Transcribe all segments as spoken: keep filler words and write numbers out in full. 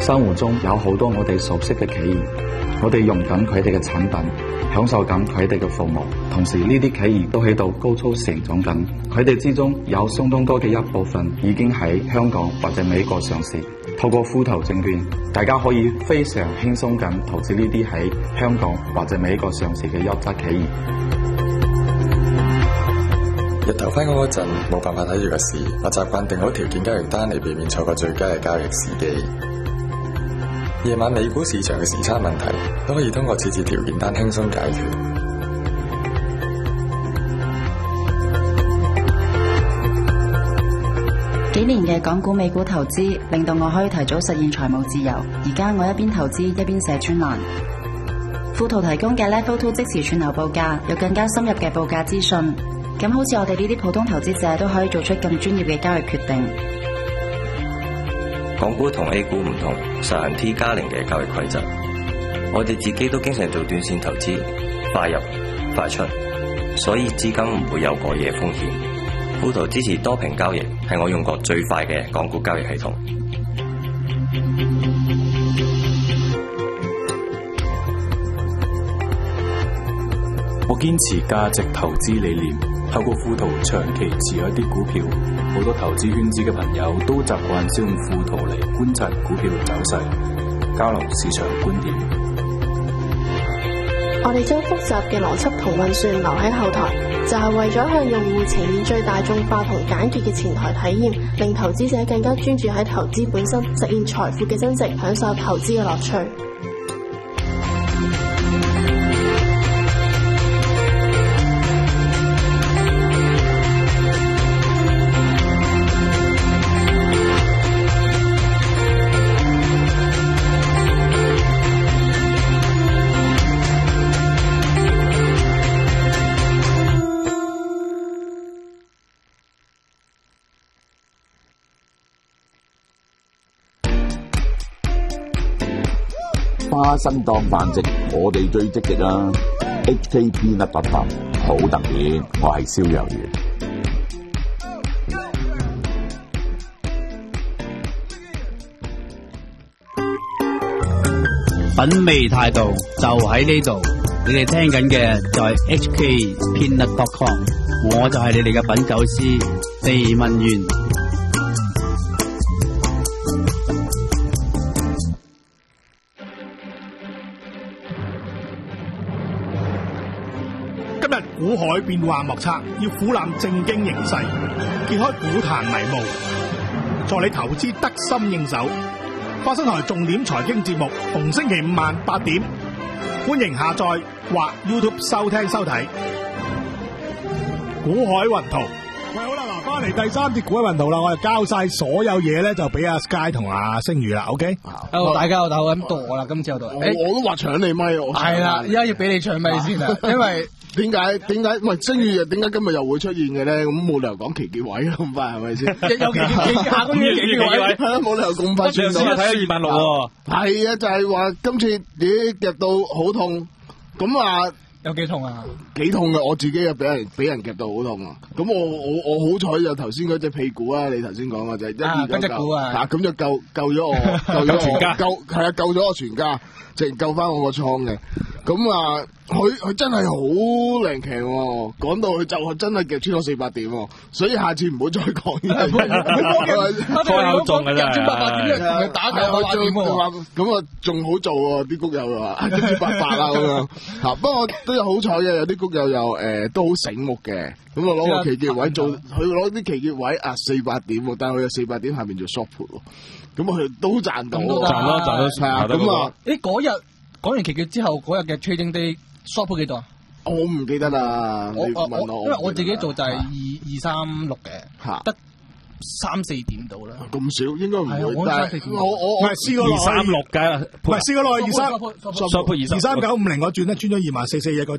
生活中有好多我哋熟悉嘅企業，我哋用緊佢哋嘅產品，享受緊佢哋嘅服務，同時呢啲企業都喺度高速成長緊，佢哋之中有相當多嘅一部分已經喺香港或者美國上市。透過富途證券，大家可以非常輕鬆咁投資呢啲喺香港或者美國上市嘅優質企業。 日頭返工嗰陣冇辦法睇住個市，我習慣定好條件交易單嚟避免錯過最佳嘅交易時機。夜晚美股市場嘅時差問題都可以通過設置條件單輕鬆解決。 幾年嘅港股美股投資令到我可以提早實現財務自由。而家我一邊投資一邊寫專欄。富途提供嘅 Level Two 即時串流報價，有更加深入嘅報價資訊。咁好似我哋呢啲普通投資者都可以做出更專業嘅交易決定。 港股同 A 股唔同，實行 T 加零嘅交易規則。我哋自己都經常做短線投資，快入快出，所以資金唔會有過夜風險。富途支持多屏交易，係我用過最快嘅港股交易系統。 我堅持價值投資理念，透過富途長期持有一啲股票。好多投資圈子嘅朋友都習慣使用富途嚟觀察股票走勢，交流市場觀點。 我哋將複雜嘅邏輯同運算留喺後台，就係為咗向用戶呈現最大眾化同簡潔嘅前台體驗，令投資者更加專注喺投資本身，實現財富嘅增值，享受投資嘅樂趣。 花生當飯食，我哋最積極啦。H K P 甩白飯，好特別，我係燒魷魚。 品味態度就喺呢度，你哋聽緊嘅就係 H K Peanut dot com， 我就係你哋嘅品酒師地文源。 股海變幻莫測，要俯瞰正經形勢，揭開股壇迷霧，助你投資得心應手。花生台重點財經節目，逢星期五晚八點，歡迎下載或 YouTube 收聽收睇。股海雲圖，喂，好啦，嗱，翻嚟第三節股海雲圖啦，我哋交晒所有嘢咧，就俾阿 Sky 同阿星宇啦 ，OK？ 好，大家我鬥咁多啦，今次我度， 我都話搶你咪，我係啦，而家要俾你搶咪先啦，因為。 點解點解唔係星宇又點解今日又會出現嘅咧？咁冇理由講期結位咁快係咪先？ 有期結下個月期結位係啦，冇理由咁快轉到。 睇咗二萬六喎。 係啊，就係話今次咦夾到好痛，咁啊有幾痛啊？ 幾痛嘅，我自己又俾人俾人夾到好痛啊！咁我我我好彩就頭先嗰隻屁股啊，你頭先講嘅就係一二九九啊，咁就救救咗我，救咗全家，救係啊救咗我全家，淨救翻我個倉嘅。咁啊，佢佢真係好靈強喎，講到佢就係真係夾穿咗四百點喎，所以下次唔好再講呢啲。 開口中嘅真係，打佢八點喎， 咁啊仲好做喎，啲谷友話跟住八八啦咁樣。嚇，不過都有好彩嘅，有啲谷友又誒都好醒目嘅，咁啊攞個期結位做，佢攞啲期結位啊四百點喎，但係佢有四百點下面做 short put 喎，咁佢都賺到， 賺咯賺咯， 係啊，咁啊， 誒嗰日。講完期結之後，嗰日嘅 trading day short 幾多啊？ 我唔記得啦。 我你問我， 我因為我自己做就係二二三六嘅，得三四點到啦。 咁少應該唔會。 但係我我我係試過二三六嘅， 唔係試過落去二三二三二三九五零嗰轉咧，轉咗二萬四四一嗰轉咧。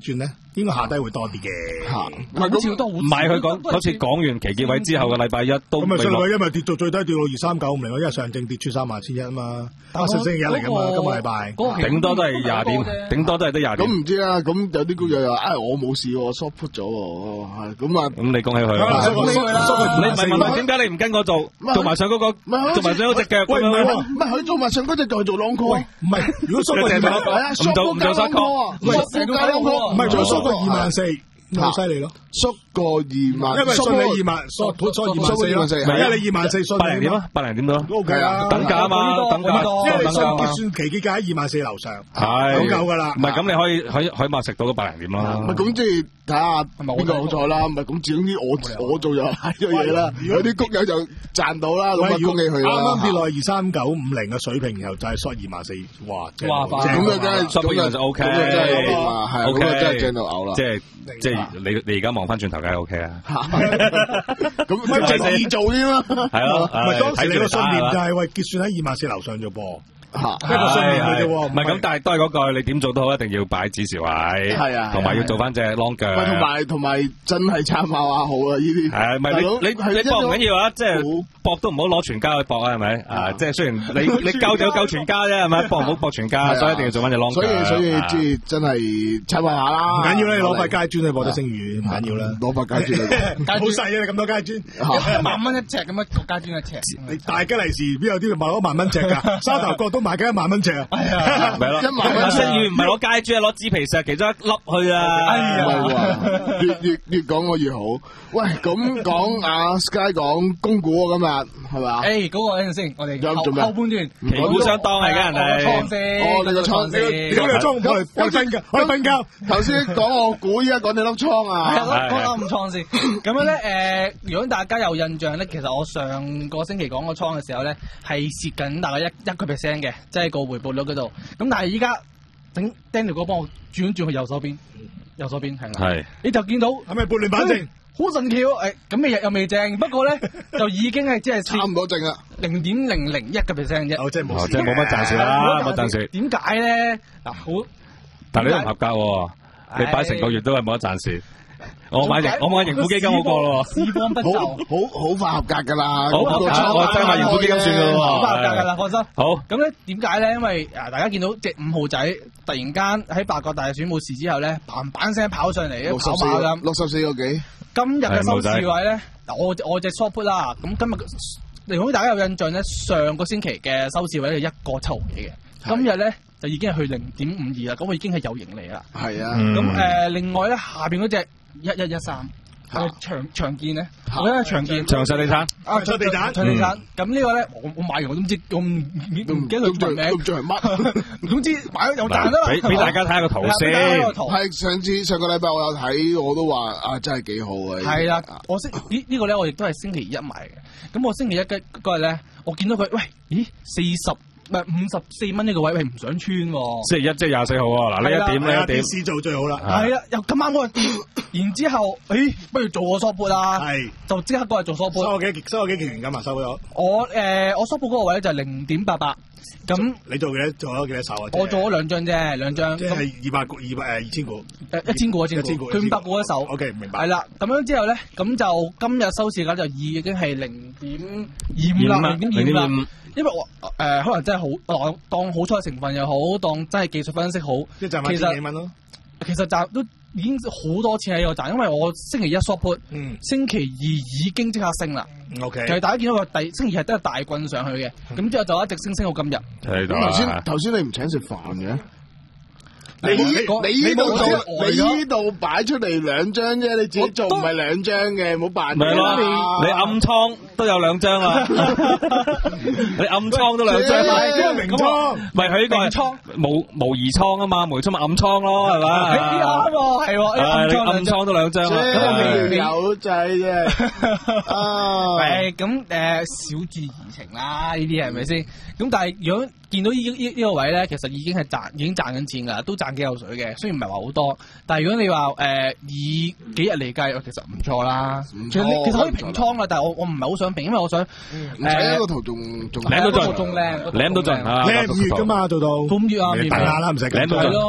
應該下低會多啲嘅。 嚇， 唔係咁都唔係佢講嗰次講完期結位之後嘅禮拜一都咁咪上個因為跌到最低跌到二三九五零，因為上證跌穿三萬千一啊嘛，打上星期一嚟噶嘛，今個禮拜頂多都係廿點，頂多都係得廿點。 咁唔知啊，咁有啲股友又唉我冇事喎，我 short put 咗喎，係咁啊， 咁你恭喜佢。你唔係問問點解你唔跟我做，做埋上嗰個，做埋上嗰隻腳咁樣？ 唔係佢做埋上嗰隻腳做 long call， 唔係如果 short 唔做唔做 short call， 唔係做 short 個二萬四。好犀利咯，縮過二萬，因為信你二萬，縮縮二萬四，因為你二萬四， 百零點啊，百零點咯 ，O K 啊， 等價啊嘛，等價， 因為你信結算期結價喺二萬四樓上， 係好夠噶啦， 唔係咁你可以可以起碼食到個百零點啦， 唔係咁即係睇下邊個好彩啦，唔係咁總之我我做又係咗嘢啦，有啲谷友就賺到啦，咁啊恭喜佢啦， 啱啱跌落去二三九五零嘅水平，然後就係縮二萬四，哇， 哇， 咁啊真係咁啊就 O K， 咁啊真係係，咁啊真係正到嘔啦， 即係即係你你而家望翻轉頭梗係 O K 啊， 咁咪就易做啲咯， 係咯， 唔係當時你個信念就係喂結算喺二萬四樓上啫噃。 吓， 一個信念嘅啫喎， 唔係咁，但係都係嗰句，你點做都好，一定要擺指示位， 係啊， 同埋要做翻隻 long 腳， 同埋同埋真係參考下好啊！呢啲係唔係你你你搏唔緊要啊？即係搏都唔好攞全家去搏啊，係咪啊？即係雖然你你夠就夠全家啫，係咪？搏唔好搏全家，所以一定要做翻隻 long 腳。 所以所以即係真係參考下啦。 唔緊要啦，你攞塊階磚去搏得星魚，唔緊要啦。 攞塊階磚， 好細啊！你咁多階磚， 一萬蚊一尺咁樣，個階磚一尺。 你大吉利是邊有啲賣攞萬蚊尺㗎？沙頭角都賣緊一萬蚊尺。 係啊，咪咯，一萬蚊星魚唔係攞街磚，攞紙皮石其中一粒去啊！ 哎呀，越越越講我越好。喂，咁講阿 Sky 講公股啊，今日係嘛？ 誒，嗰個等陣先，我哋後後半段旗鼓相當係嘅人哋。 倉先， 哦，你個倉， 你個倉我嚟我瞓覺，我瞓覺。 頭先講我估，依家講你粒倉啊！ 係講粒倉先。咁樣咧，誒，如果大家有印象咧，其實我上個星期講個倉嘅時候咧，係蝕緊大概一一個 percent 嘅，即係個回報率嗰度。咁但係依家整 Daniel 哥幫我轉轉去右手邊，右手邊係啦。係。你就見到係咪撥亂反正？ 好神奇喎！誒，咁你又又未正，不過咧就已經係即係差唔多正啦， 零點零零一個 percent 啫。 哦，即係冇， 即係冇乜賺蝕啦，冇賺蝕。 點解咧？嗱，好， 但係你都唔合格喎，你擺成個月都係冇得賺蝕。我買盈我買盈富基金好過咯， 時光不就， 好好快合格噶啦。 好，我真係買盈富基金算噶咯， 好快合格噶啦，放心。 好，咁咧點解咧？因為啊，大家見到隻五號仔突然間喺八國大選冇事之後咧，嘭嘭聲跑上嚟，跑馬咁， 六十四個幾。 今日嘅收市位咧，我我隻 short put 啦，咁今日如果大家有印象咧，上個星期嘅收市位係一個七毫幾嘅，今日咧就已經係去零點五二啦，咁我已經係有盈利啦。 係啊， 咁誒，另外咧下邊嗰隻一一一三。係長長建咧，我覺得長建長實地產啊，長地產，長地產。咁呢個咧，我我買完我都唔知，我唔唔記得佢全名，都唔知係乜。總之買咗有賺啦。 俾俾大家睇下個圖先。 係上次上個禮拜我有睇，我都話啊，真係幾好啊。 係啦，我星呢呢個咧，我亦都係星期一買嘅。咁我星期一嘅嗰日咧，我見到佢，喂，咦，四十。唔係五十四蚊呢個位，係唔想穿喎。星期一即係廿四號喎，嗱呢一點呢一點。試做最好啦。係啊，又咁啱嗰日跌，然之後，誒，不如做個縮盤啦。係。就即刻過嚟做縮盤。收我幾收我幾期權金啊？收咗。我誒我縮盤嗰個位咧就係零點八八。咁你做幾多？做咗幾多手啊？我做咗兩張啫，兩張。即係二百股，二百誒二千股。誒一千股，一千股。佢五百股一手。O K，明白。係啦，咁樣之後咧，咁就今日收市價就已經係零點二五啦，零點二五啦。因為我誒、呃、可能真係好當當好彩成分又好，當真係技術分析好，即係賺翻千幾蚊咯。其實賺都已經好多錢喺度賺，因為我星期一 short put，嗯，星期二已經即刻升啦。O K，其實大家見到個第星期日都係大棍上去嘅，咁、嗯、之後就一直升升到今日。係咁頭先頭先你唔請食飯嘅？你你呢度做，你呢度擺出嚟兩張啫，你自己做唔係兩張嘅，冇辦法。咪咯， 你暗倉都有兩張啊，你暗倉都兩張，明倉，咪佢呢個係倉，模模擬倉啊嘛，模擬倉咪暗倉咯，係嘛？啱喎，係喎，你暗倉都兩張啊， 有仔啫，啊， 係咁誒，小注怡情啦，呢啲係咪先？咁但係如果見到呢呢呢個位咧，其實已經係賺，已經賺緊錢㗎，都賺幾有水嘅。雖然唔係話好多，但係如果你話誒、呃、以幾日嚟計，其實唔錯啦。其實其實可以平倉啦，但係我我唔係好想平，因為我想誒。 唔使一個圖仲仲靚到盡， 仲靚， 靚到盡啊！ 靚五月㗎嘛，做到。 五月啊， 大下啦，唔使緊。 係咯。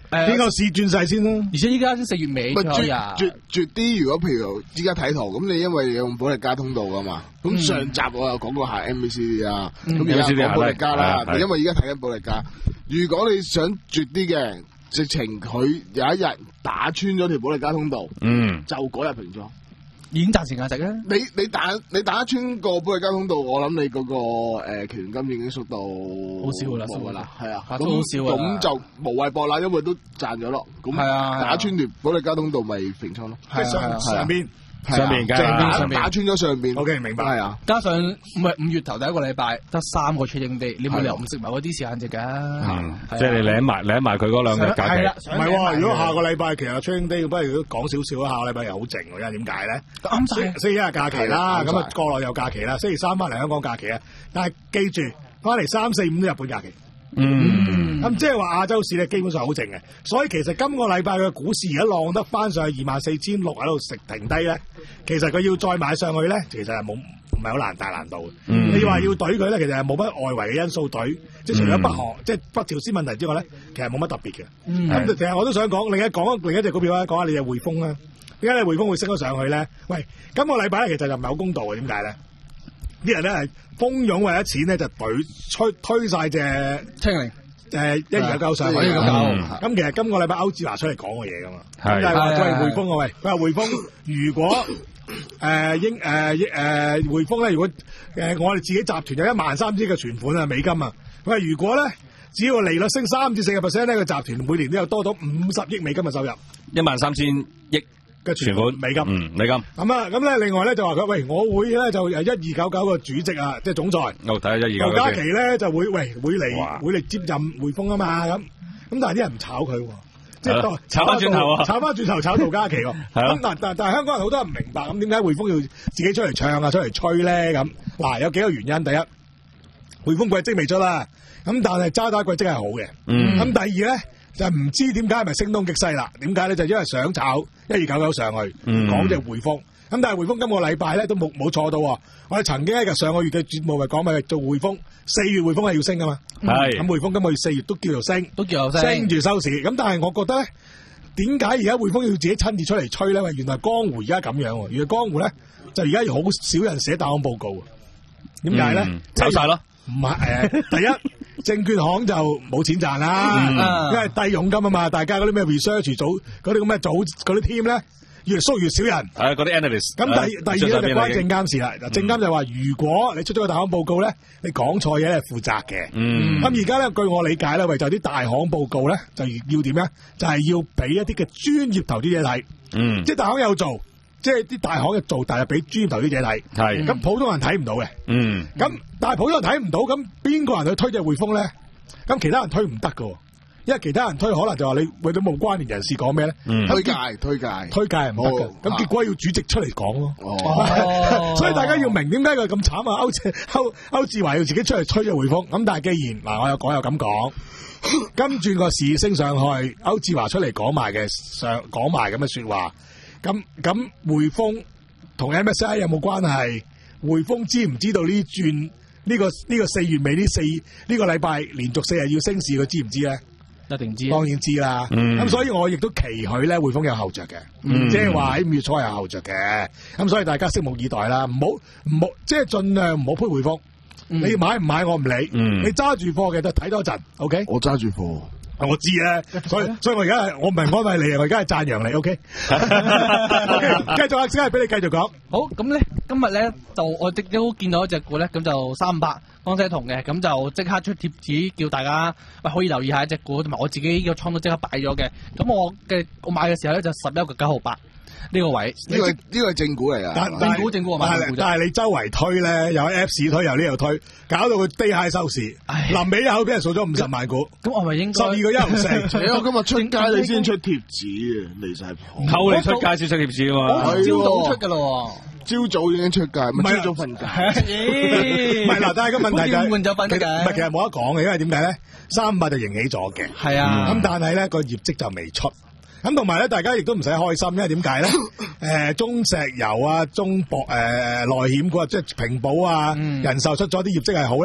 誒，邊個試轉晒先啦？ 而且依家先四月尾咗呀。 絕絕啲，如果譬如依家睇圖，咁你因為用保力加通道噶嘛，咁、嗯、上集我又講過下 M V C D 啊，咁而家講保力加啦，因為而家睇緊保力加。如果你想絕啲嘅，直情佢有一日打穿咗條保力加通道，嗯，就嗰日平倉。 已經賺錢價值啦！ 你你打你打穿個保力加通道，我諗你嗰、那個誒期權金已經縮到好少啦， 冇噶啦，係啊， 都好少啊。 咁就無謂搏啦，因為都賺咗咯。咁係啊，打穿條保力加通道咪平倉咯。 係上上邊上邊嘅打穿咗上邊。 O K 明白係啊。 加上唔係五月頭第一個禮拜得三個 trading day，你冇理由唔食埋嗰啲時間值㗎。 即係你領埋領埋佢嗰兩日假期。 唔係喎，如果下個禮拜其實 trading day，不如講少少啦。下個禮拜又好靜喎，因為點解咧？啱星期一日假期啦，咁啊國內有假期啦，星期三翻嚟香港假期啊。但係記住，翻嚟三四五都日本假期。嗯，咁即係話亞洲市咧基本上好靜嘅，所以其實今個禮拜嘅股市而家浪得翻上去二萬四千六喺度食停低咧，其實佢要再買上去咧，其實係冇唔係好難大難度嘅。嗯、你話要懟佢咧，其實係冇乜外圍嘅因素懟，即係除咗北韓、嗯、即係北朝鮮問題之外咧，其實冇乜特別嘅。咁其實我都想講另一講另一隻股票啦，講下你隻匯豐啦。點解你匯豐會升咗上去咧？喂，今個禮拜咧其實就唔係好公道嘅，點解咧？啲人咧係蜂擁為咗錢咧，就懟推推晒隻清零誒一二九九上去咁搞。咁其實今個禮拜歐志華出嚟講嘅嘢噶嘛，咁就係話佢係匯豐啊喂，佢話匯豐如果誒英誒誒匯豐咧，如果誒我哋自己集團有一萬三千嘅存款啊美金啊，佢話如果咧只要利率升三至四個 percent 咧，個集團每年都有多到五十億美金嘅收入， 一萬三千億。嘅存款美金， 嗯，美金。 咁啊，咁咧，另外咧就話佢，喂，我會咧就誒一二九九個主席啊，即係總裁。 我睇下一二九九。劉嘉琪咧就會，喂，會嚟會嚟接任匯豐啊嘛，咁咁但係啲人唔炒佢，即係炒翻轉頭啊， 炒翻轉頭炒劉嘉琪喎。咁但但但係香港人好多人唔明白，咁點解匯豐要自己出嚟唱啊，出嚟吹咧？咁嗱，有幾個原因。第一，匯豐季績未出啦，咁但係渣打季績係好嘅。嗯。咁第二咧。就唔知點解係咪聲東擊西啦？點解咧？就因為想炒一二九九上去，講隻匯豐。咁但係匯豐今個禮拜咧都冇冇錯到。我哋曾經喺上個月嘅節目咪講咪做匯豐，四月匯豐係要升噶嘛。係咁匯豐今個月四月都叫做升， 都叫做升， 升住收市。咁但係我覺得咧，點解而家匯豐要自己親自出嚟吹咧？喂，原來江湖而家咁樣，原來江湖咧就而家好少人寫大行報告。點解咧？ 炒晒咯。 唔係誒，第一證券行就冇錢賺啦，嗯、因為低佣金啊嘛，大家嗰啲咩 research 組嗰啲咁嘅組嗰啲 team 咧，越縮越少人。 係嗰啲 analyst。 咁第、啊、第二咧就關證監事啦，嗯、證監就話如果你出咗個大行報告咧，你講錯嘢係負責嘅。嗯。咁而家咧據我理解咧，為就啲大行報告咧，就要點咧？就係、是、要俾一啲嘅專業投資者睇。嗯。即係大行有做。即係啲大行嘅做，但係俾專業投資者睇，係咁普通人睇唔到嘅。嗯，咁但係普通人睇唔到，咁邊個人去推隻匯豐咧？咁其他人推唔得噶，因為其他人推可能就話你為咗冇關聯人士講咩咧？推介推介推介係唔得嘅，咁結果要主席出嚟講咯。哦，所以大家要明點解佢咁慘啊？歐志歐歐志華要自己出嚟吹隻匯豐，咁但係既然嗱，我有講有咁講，跟住個市升上去，歐志華出嚟講埋嘅上講埋咁嘅說話。咁咁匯豐同 M S I 有冇關係？匯豐知唔知道呢轉呢個呢個四月尾呢四呢個禮拜連續四日要升市，佢知唔知咧？ 一定知， 當然知啦。咁、嗯、所以我亦都期許咧匯豐有後着嘅，即係話喺五月初有後着嘅。咁所以大家拭目以待啦，唔好唔好即係盡量唔好推匯豐。嗯、你買唔買我唔理，嗯、你揸住貨嘅就睇多陣。O K， 我揸住貨。 我知啊，所以所以我而家係我唔係安慰你啊，我而家係讚揚你，OK？OK，繼續啊，先係俾你繼續講。 好，咁咧今日咧就我亦都見到一隻股咧，咁就三百江西銅嘅，咁就即刻出貼紙叫大家喂可以留意下一隻股，同埋我自己個倉都即刻擺咗嘅。咁我嘅我買嘅時候咧就十一個九毫八。呢個位， 呢個呢個係正股嚟噶， 正股正股啊嘛。 但係你周圍推咧，有 Apps 推，又呢度推，搞到佢低下收市。臨尾一口俾人掃咗五十萬股， 咁我咪應該十二個一毫四。 我今日出街你先出貼紙啊，離晒譜。 扣你出街先出貼紙啊嘛， 朝早出噶咯， 朝早已經出街，唔係朝早瞓覺。 唔係嗱，但係個問題就係換咗瞓嘅， 唔係其實冇得講嘅，因為點解咧？三百就贏起咗嘅， 係啊。 咁但係咧個業績就未出。咁同埋咧，大家亦都唔使開心，因為點解咧？誒、呃，中石油啊，中博誒內險股啊，即係平保啊，嗯、人壽出咗啲業績係好咧，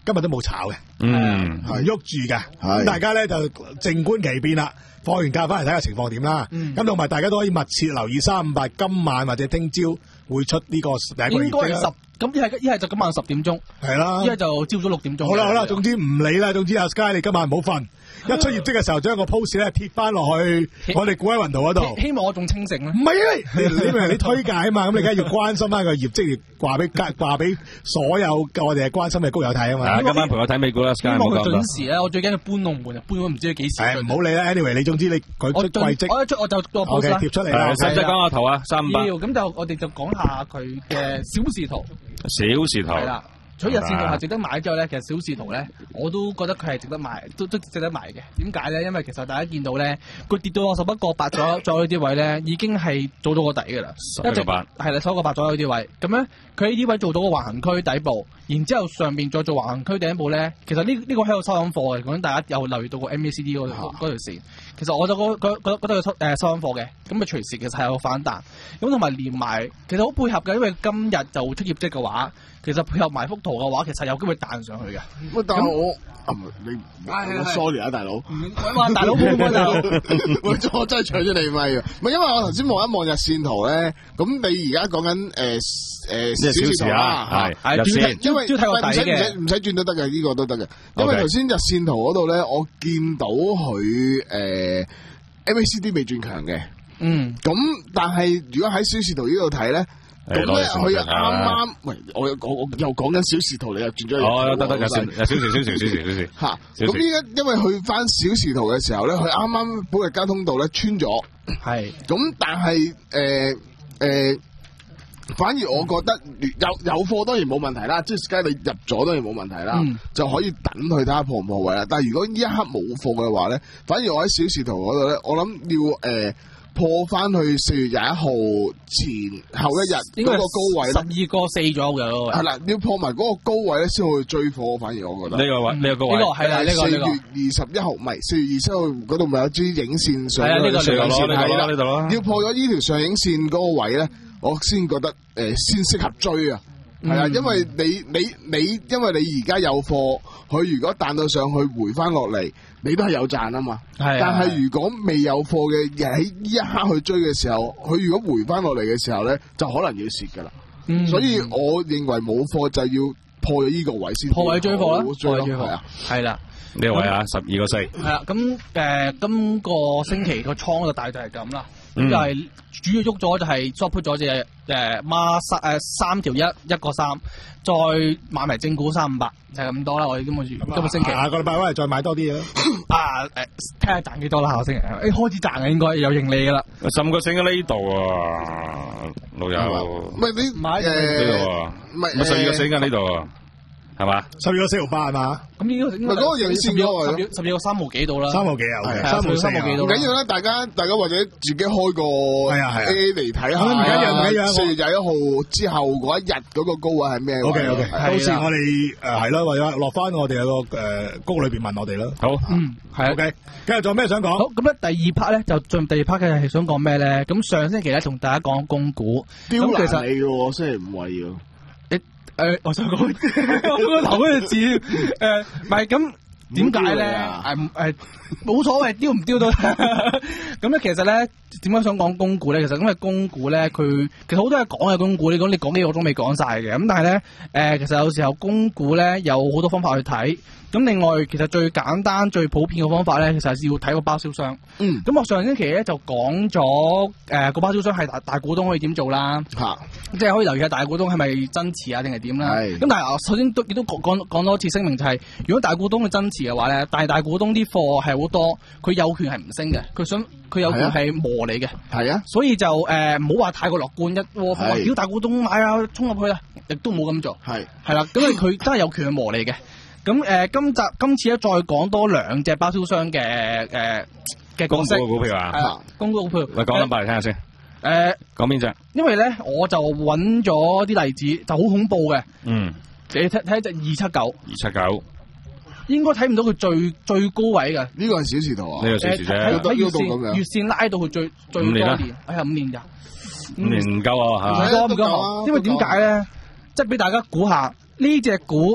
今日都冇炒嘅， 嗯， 唔喐住嘅，咁大家咧就靜觀其變啦。放完假翻嚟睇下情況點啦。咁同埋大家都可以密切留意三五八今晚或者聽朝會出呢個第一個業績啦。 咁一係一係就今晚十點鐘， 係啦， 一係就朝早六點鐘。 好啦好啦，總之唔理啦，總之阿 Sky 你今晚唔好瞓。一出業績嘅時候，將個 post 咧貼翻落去我哋股喺雲圖嗰度。 希望我仲清醒咧。 唔係啊，你你咪你推介啊嘛，咁你梗係要關心翻個業績，話俾話俾所有我哋係關心嘅高友睇啊嘛。 今晚陪我睇美股啦，希望佢準時咧。我最緊要搬龍門啊，搬咗唔知幾時。 唔好理啦 ，anyway 你總之你佢出季績， 我一出我就個 post 啦， 貼出嚟啦。 使唔使講下圖啊？三五八。 要咁就我哋就講下佢嘅小視圖。 小視圖。係啦。 除咗日線圖係值得買之後咧，其實小視圖咧，我都覺得佢係值得買，都都值得買嘅。點解咧？因為其實大家見到咧，佢跌到十一個八左右呢啲位咧，已經係做到個底㗎啦。 十一個八係啦，十一個八左右呢啲位。咁咧，佢喺呢位做到個橫行區底部，然之後上邊再做橫行區頂部咧，其實呢呢、呢個喺度收緊貨嘅。講大家有留意到個 M A C D 嗰條嗰條線，其實我就覺覺覺覺得佢收誒收緊貨嘅。咁啊隨時其實係有個反彈。咁同埋連埋，其實好配合嘅，因為今日就出業績嘅話。其實配合埋幅圖嘅話，其實有機會彈上去嘅。 喂，但係我啊，你我 sorry 啊，大佬。 哇，大佬冇乜就， 喂，我真係搶咗你咪啊！唔係因為我頭先望一望日線圖咧，咁你而家講緊誒誒小時圖啦，係係日線，因為唔使唔使唔使轉都得嘅，呢個都得嘅。因為頭先日線圖嗰度咧，我見到佢誒 M A C D 未轉強嘅。嗯。咁但係如果喺小時圖呢度睇咧。咁咧，佢又啱啱，喂，我又講，我又講緊小時圖，你又轉咗去。 哦，得得，有小有小時，小時，小時，小時。 吓，咁依家因為去翻小時圖嘅時候咧，佢啱啱寶力加通道咧穿咗。係。咁但係誒誒，反而我覺得有有貨當然冇問題啦，即係梗係你入咗當然冇問題啦，嗯、就可以等佢睇下破唔破位啦。但係如果呢一刻冇貨嘅話咧，反而我喺小時圖嗰度咧，我諗要誒。呃破翻去四月廿一號前後一日嗰個高位咧，十二個四左右嘅。 係啦，要破埋嗰個高位咧，先去追貨。反而我覺得呢個位，呢個高位， 呢個係啦，呢個四月二十一號，唔係四月二十一號嗰度咪有支影線上？係啊， 呢個上影線係啦，呢度咯。 要破咗呢條上影線嗰個位咧，我先覺得誒、呃、先適合追啊。係啊，因為你你你，因為你而家有貨，佢如果彈到上去回翻落嚟，你都係有賺啊嘛。係。但係如果未有貨嘅，喺呢一刻去追嘅時候，佢如果回翻落嚟嘅時候咧，就可能要蝕噶啦。嗯。所以我認為冇貨就要破咗呢個位先。 破位追貨啦，破位追貨啊。 係啦。 呢個位啊，十二個四。 係啦，咁誒，今個星期個倉就大概係咁啦。咁就係主要喐咗就係 short put 咗隻誒孖三誒三條一一個三，再買埋正股三五八，就係咁多啦。我哋今個月今個星期下個禮拜翻嚟再買多啲啊！ 啊誒，睇下賺幾多啦？下個星期誒開始賺嘅應該有盈利噶啦。 十五個星喺呢度啊，老友。 唔係你買誒呢度啊？唔係十二個星喺呢度啊？係嘛？ 十二個四毫八係嘛？ 咁呢個唔係嗰個影線嗰個，十二個三毫幾到啦， 三毫幾啊， 三毫三毫幾到。 唔緊要啦，大家大家或者自己開個 A A 嚟睇下。 唔緊要唔緊要。 四月廿一號之後嗰一日嗰個高位係咩 ？O K O K，到時我哋誒係咯，或者落翻我哋有個誒谷裏邊問我哋啦。 好， 嗯，係 O K。跟住仲有咩想講？ 好，咁咧第二 part 咧就進第二 part 嘅係想講咩咧？咁上星期咧同大家講公股， 刁難你嘅喎，星期五位要。 誒，我想講我個頭嗰隻字，誒，唔係咁點解咧？誒誒，冇所謂，丟唔丟到。咁咧，其實咧，點解想講公股咧？其實因為公股咧，佢其實好多嘢講嘅公股，你講你講幾個鐘未講晒嘅。咁但係咧，誒，其實有時候公股咧有好多方法去睇。咁另外，其實最簡單、最普遍嘅方法咧，其實係要睇個包銷商。嗯。咁我上星期咧就講咗，誒個包銷商係大大股東可以點做啦。嚇。即係可以留意下大股東係咪增持啊，定係點啦？係。咁但係我首先都亦都講講講多次聲明，就係如果大股東嘅增持嘅話咧，但係大股東啲貨係好多，佢有權係唔升嘅，佢想佢有權係磨你嘅。係啊。所以就誒唔好話太過樂觀，一窩蜂話屌大股東買啊，衝入去啦，亦都冇咁做。係。係啦，咁因為佢真係有權去磨你嘅。咁誒、呃，今集今次咧再講多兩隻包銷商嘅誒嘅角色， 公股股票啊， 係公股股票。 喂，講翻嚟聽下先。誒、 呃， 講邊隻？ 因為咧，我就揾咗啲例子，就好恐怖嘅。嗯。你睇睇隻二七九。二七九。應該睇唔到佢最最高位嘅。 呢個係小時圖啊。 呢個小時啫。 喺喺月線月線拉到佢最最多年。哎呀，五年咋？ 五年唔夠啊， 唔夠唔夠。因為點解咧？即係俾大家估下呢隻股。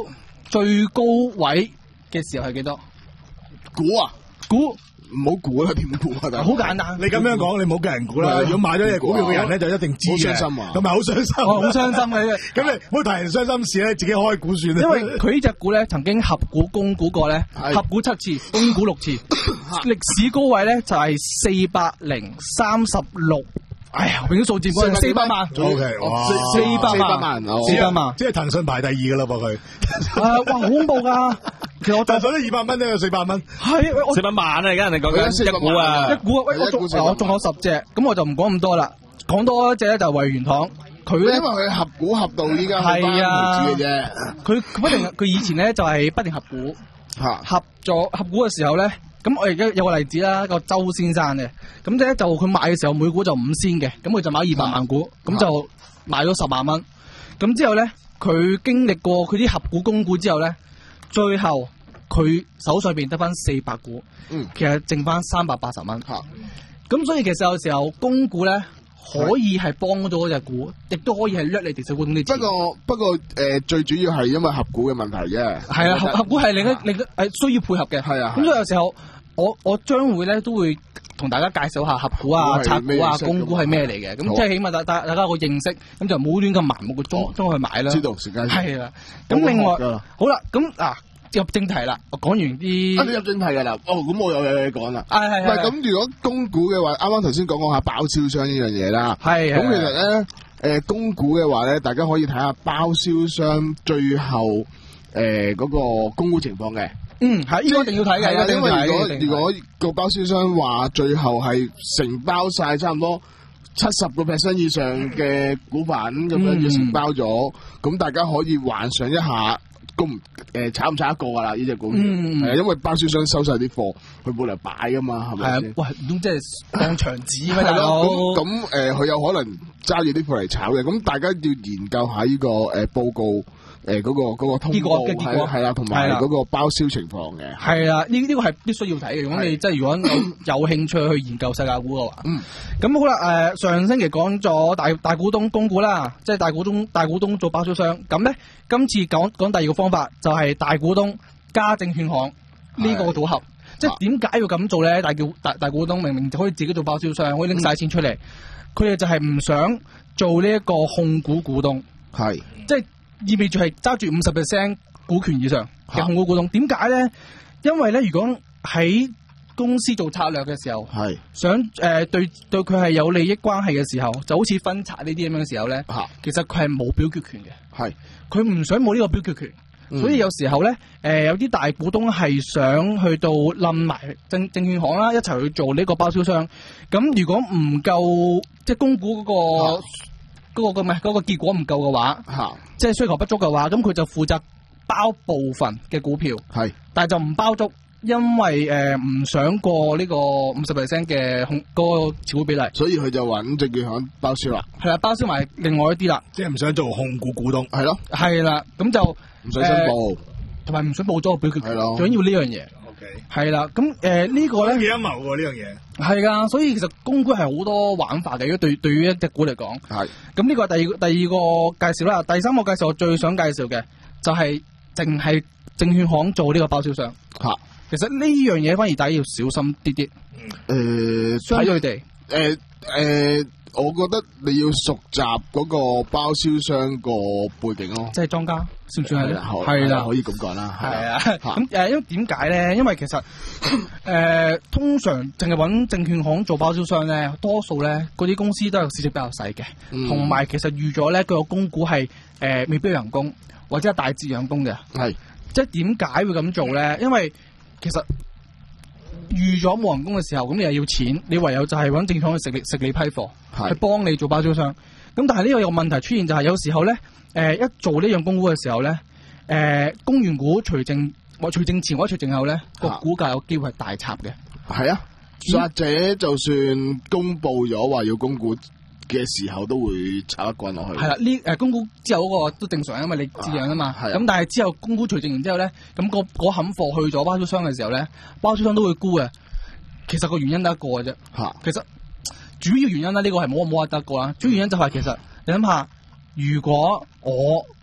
最高位嘅時候係幾多？ 估啊， 估。 唔好估啦，點估啊？ 好簡單， 你咁樣講，你唔好叫人估啦。如果買咗隻股票嘅人咧，就一定知嘅。 好傷心啊， 咁咪好傷心， 好傷心嘅。 咁你唔好提人傷心事咧，自己開估算啦。 因為佢呢隻股咧，曾經合股供股過咧，合股七次，供股六次，歷史高位咧就係四百零三十六。哎呀，永數字股四百萬 ，O K， 哇， 四百萬，四百萬， 即係騰訊排第二噶啦噃佢。 啊，哇，好恐怖噶！其實我騰訊都二百蚊都有四百蚊， 係四百萬啊！而家人哋講緊一股啊， 一股啊，喂，我仲我仲有十隻，咁我就唔講咁多啦，講多一隻咧就係惠元堂，佢咧因為佢合股合到依家係啊嘅啫， 佢佢不定佢以前咧就係不定合股，合咗合股嘅時候咧。咁我而家有個例子啦，個周先生嘅，咁咧就佢買嘅時候每股就五仙嘅，咁佢就買二百萬股，咁、啊、就買咗十萬蚊。咁之後咧，佢經歷過佢啲合股供股之後咧，最後佢手上邊得翻四百股，嗯，其實剩翻三百八十蚊。嚇、啊，咁所以其實有時候供股咧可以係幫到嗰隻股，亦都可以係掠你哋小股東啲錢。 不過不過誒、呃，最主要係因為合股嘅問題啫。係啊，合合股係另一另一誒需要配合嘅。係啊，咁所以有時候。我我將會咧都會同大家介紹下合股啊、拆股啊、供股係咩嚟嘅，咁即係起碼大大大家有個認識，咁就唔好亂咁盲目嘅裝裝去買啦。知道時間係啦。咁另外好啦，咁嗱入正題啦，我講完啲。啊，你入正題㗎啦。哦，咁我有嘢講啦。係係係。唔係咁，如果供股嘅話，啱啱頭先講講下包銷商呢樣嘢啦。係。咁其實咧，誒供股嘅話咧，大家可以睇下包銷商最後誒嗰個供股情況嘅。嗯，係，呢個一定要睇嘅，因為如果如果個包銷商話最後係承包晒差唔多七十個 percent 以上嘅股份咁樣要承包咗，咁、嗯、大家可以幻想一下，供誒炒唔炒得過噶啦呢隻股票，係、嗯、因為包銷商收晒啲貨，佢冇嚟擺噶嘛，係咪先？喂，咁即係當場紙咩？係咯，咁咁誒，佢、呃、有可能揸住啲貨嚟炒嘅，咁大家要研究下呢、這個誒、呃、報告。誒、呃，嗰、那個嗰、那個通報係係啦，同埋嗰個包銷情況嘅係啦，呢呢、這個係必須要睇嘅。如果你即係如果有有興趣去研究世界股嘅話，嗯，咁好啦。誒、呃，上星期講咗大大股東供股啦，即係大股東大股東做包銷商。咁咧，今次講講第二個方法就係大股東加證券行呢個組合。即係點解要咁做咧？大叫大大股東明明就可以自己做包銷商，可以拎晒錢出嚟，佢、嗯、哋就係唔想做呢一個控股股東，係即係。意味住係揸住五十 percent 股權以上嘅控股股東，點解咧？因為咧，如果喺公司做策略嘅時候，係想誒、呃、對對佢係有利益關係嘅時候，就好似分拆呢啲咁樣嘅時候咧，其實佢係冇表決權嘅，係佢唔想冇呢個表決權、嗯，所以有時候咧，誒、呃、有啲大股東係想去到冧埋證證券行啦，一齊去做呢個包銷商。咁如果唔夠即係供股嗰、嗰個。嗰、那個咁嘅嗰個結果唔夠嘅話，即係需求不足嘅話，咁佢就負責包部分嘅股票，係，但係就唔包足，因為誒唔、呃、想過呢個五十 percent 嘅控嗰個持股比例，所以佢就揾證券行包銷啦。係啦，包銷埋另外一啲啦，即係唔想做控股股東，係咯，係啦，咁就唔想申報，同埋唔想報咗個表決權，係咯，最緊要呢樣嘢。係啦，咁誒呢個咧幾陰謀喎呢樣嘢，係噶，所以其實供股係好多玩法嘅。如果對對於一隻股嚟講，係咁呢個係第二第二個介紹啦。第三個介紹我最想介紹嘅就係淨係證券行做呢個包銷商吓。其實呢樣嘢反而大家要小心啲啲。誒、呃，相對地，誒、呃、誒、呃，我覺得你要熟習嗰個包銷商個背景咯，即係莊家。算唔算係咧？係啦，可以咁講啦。係啊，咁誒，因為點解咧？因為其實誒、呃，通常淨係揾證券行做包銷商咧，多數咧嗰啲公司都有市值比較細嘅，同、嗯、埋其實預咗咧佢個供股係誒、呃、未必有人工，或者係大致養工嘅。係，即係點解會咁做咧？因為其實預咗冇人工嘅時候，咁你又要錢，你唯有就係揾證券行去食你食你批貨，去幫你做包銷商。咁但係呢個有問題出現就係有時候咧。誒、呃，一做呢樣供股嘅時候咧，誒、呃，供完股除淨或除淨前或者除淨後咧，個股價有機會係大插嘅。係啊，或者就算公布咗話要供股嘅時候，都會插一棍落去。係啦、啊，呢誒、呃、供股之後嗰個都正常，因為你自養啊嘛。係咁、啊、但係之後供股除淨完之後咧，咁、那個嗰冚貨去咗包銷商嘅時候咧，包銷商都會沽嘅。其實個原因得一個嘅啫。吓，其實主要原因咧，呢、這個係冇冇話得一個啦。主要原因就係其實你諗下。如果我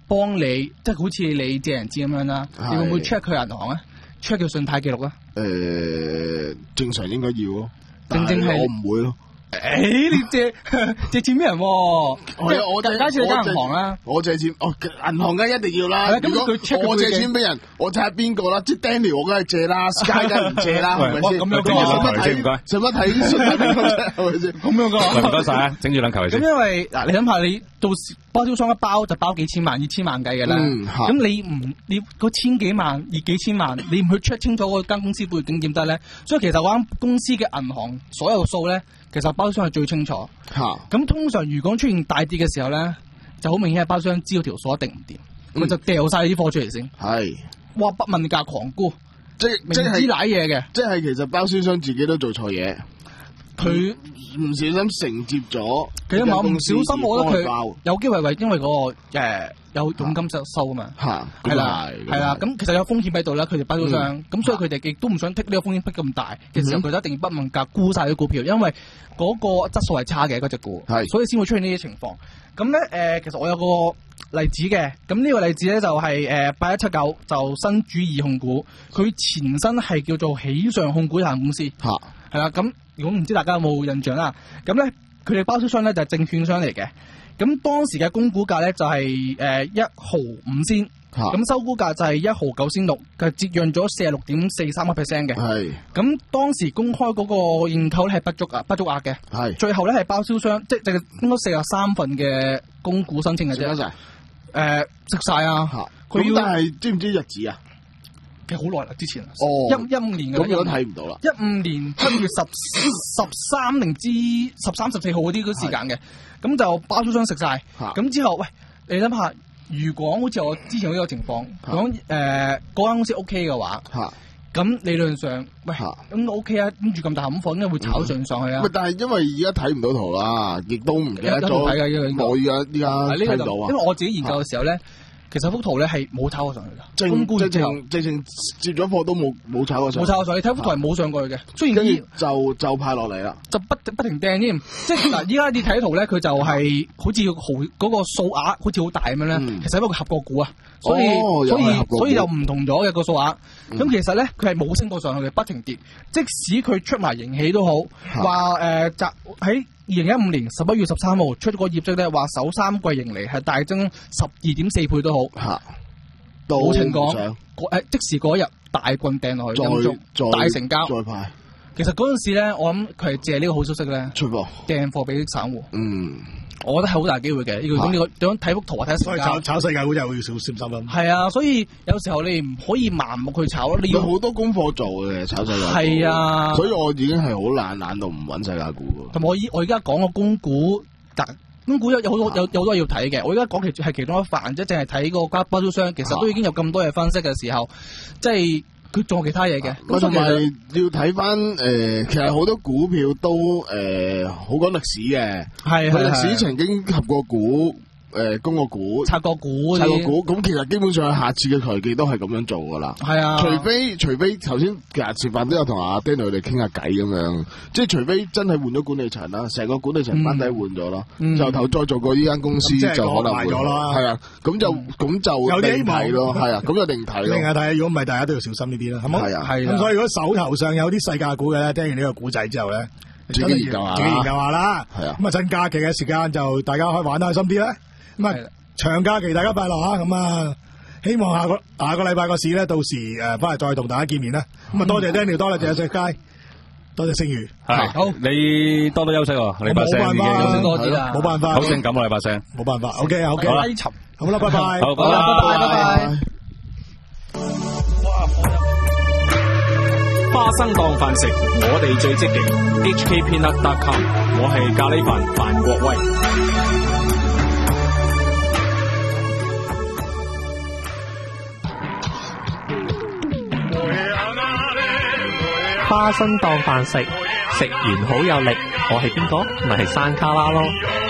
幫你，即係好似你借人錢咁樣啦，你會唔會 check 佢銀行啊 ？check 佢信貸記錄啊？ 誒、呃，正常應該要咯， 正正係我唔會咯。 誒、欸，你借借錢俾人、啊？ 我我大家借間銀行啦， 我借錢，哦，銀行梗係一定要啦。 如果我借錢俾人，我睇下邊個啦，即係 Daniel 我梗係借啦 ，Sky 梗係唔借啦，係咪先？ 咁樣嘅，唔該， 使乜睇信貸記錄啫？係咪先？ 咁樣嘅， 唔該晒啊，整住兩球先。 咁因為嗱，你諗下，你到時包銷商一包就包幾千萬、二千萬計嘅啦。咁、嗯、你唔你嗰千幾萬、二幾千萬，你唔去 check 清楚嗰間公司背景點得咧？所以其實嗰間公司嘅銀行所有數咧。其實包商係最清楚，咁通常如果出現大跌嘅時候咧，就好明顯係包商知道條數一定唔掂，佢、嗯、就掉晒啲貨出嚟先。係，哇！不問價狂沽， 即明知瀨嘢嘅， 即係其實包銷商自己都做錯嘢，佢唔小心承接咗。其實唔小心，我覺得佢有機會係因為嗰、嗰個誒。呃有佣金收收啊嘛，係啦，係啦，咁其實有風險喺度啦，佢哋包銷商，咁、嗯、所以佢哋亦都唔想剔呢個風險逼咁大嘅時候，佢、嗯、就一定要不問價沽晒啲股票，因為嗰個質素係差嘅嗰隻股，所以先會出現呢啲情況。咁咧誒，其實我有個例子嘅，咁呢個例子咧就係誒八一七九就新主義控股，佢前身係叫做喜上控股有限公司，係啦，咁如果唔知大家有冇印象啦，咁咧佢哋包銷商咧就係證券商嚟嘅。咁當時嘅供股價咧就係誒一毫五仙，咁收股價就係一毫九仙六，佢折讓咗四十六點四三個 percent 嘅。係，咁當時公開嗰個認購咧係不足啊，不足額嘅。係，最後咧係包銷商，即係淨係應該四十三份嘅供股申請嘅啫。食晒？誒，食晒啊！佢要，但係知唔知日子啊？其實好耐啦，之前。哦。一一五年嘅。咁我都睇唔到啦。一五年七月十十三定之十三十四號嗰啲嗰時間嘅。咁就包銷商食晒，咁之後，喂，你諗下，如果好似我之前呢個情況，講誒嗰間公司 O K 嘅話，咁理論上，喂，咁 O K 啊，跟住咁大冚貨，應該會炒上上去啊。但係因為而家睇唔到圖啦，亦都唔記得咗。我而家依家睇到啊。因為我自己研究嘅時候咧。其實幅圖咧係冇炒過上去噶，供股之後直情接咗貨都冇冇炒過上去，冇炒過上去。你睇幅圖係冇上過去嘅，雖然跟住就就派落嚟啦，就不不停掟添。即係嗱，依家你睇圖咧，佢就係好似豪嗰個數額好似好大咁樣咧、嗯。其實係一個合國股啊，所以、哦、所以所以就唔同咗嘅個數額。咁、嗯、其實咧，佢係冇升過上去嘅，不停跌。即使佢出埋盈喜都好，話誒集喺。二零一五年十一月十三號出咗個業績咧，話首三季盈利係大增十二點四倍都好，吓，冇情講，誒，即時嗰日大棍掟落去，再大成交，再派。其實嗰陣時咧，我諗佢係借呢個好消息咧，出貨掟貨俾散戶。嗯，我覺得係好大機會嘅。呢個咁呢個點樣睇幅圖啊？睇成交。炒炒世界股就會要小心心啦。係啊，所以有時候你唔可以盲目去炒咯。你要好多功課做嘅炒世界股。係啊，所以我已經係好懶，懶到唔揾世界股。同埋我依我而家講個供股，但供股有有好多有有好多要睇嘅。我而家講其係其中一範，即係淨係睇個包銷商，其實都已經有咁多嘢分析嘅時候，即係。佢做其他嘢嘅，咁同埋要睇翻誒，其實好多股票都誒好講歷史嘅，係係歷史曾經合過股。誒，供個股，拆個股，拆個股，咁其實基本上下次嘅財技都係咁樣做噶啦。係啊，除非除非頭先其實食飯都有同阿 Daniel 佢哋傾下偈咁樣，即係除非真係換咗管理層啦，成個管理層班底換咗啦，就頭再做過呢間公司就可能換咗啦。係啊，咁就咁就有啲希望咯。係啊，咁就定睇咯。定係睇，如果唔係，大家都要小心呢啲啦，係咪？係啊，係。咁所以如果手頭上有啲世界股嘅咧，聽完呢個古仔之後咧，自己研究下，自己研究下啦。係啊，咁啊趁假期嘅時間就大家可以玩得開心啲啦。咁啊，長假期大家快樂啊！咁啊，希望下個下個禮拜個市咧，到時誒翻嚟再同大家見面啦。咁啊，多謝 Daniel，多謝石佳，多謝星宇。係好，你多多休息喎，你把聲已經休息多啲啦，冇辦法，好性感啊，你把聲，冇辦法。OK，OK，好啦，好啦，拜拜，好，拜拜，拜拜。花生當飯食，我哋最積極。H K Peanut dot com， 我係咖喱飯范國威。 花生當飯食，食完好有力。我係邊個？咪係山卡拉咯。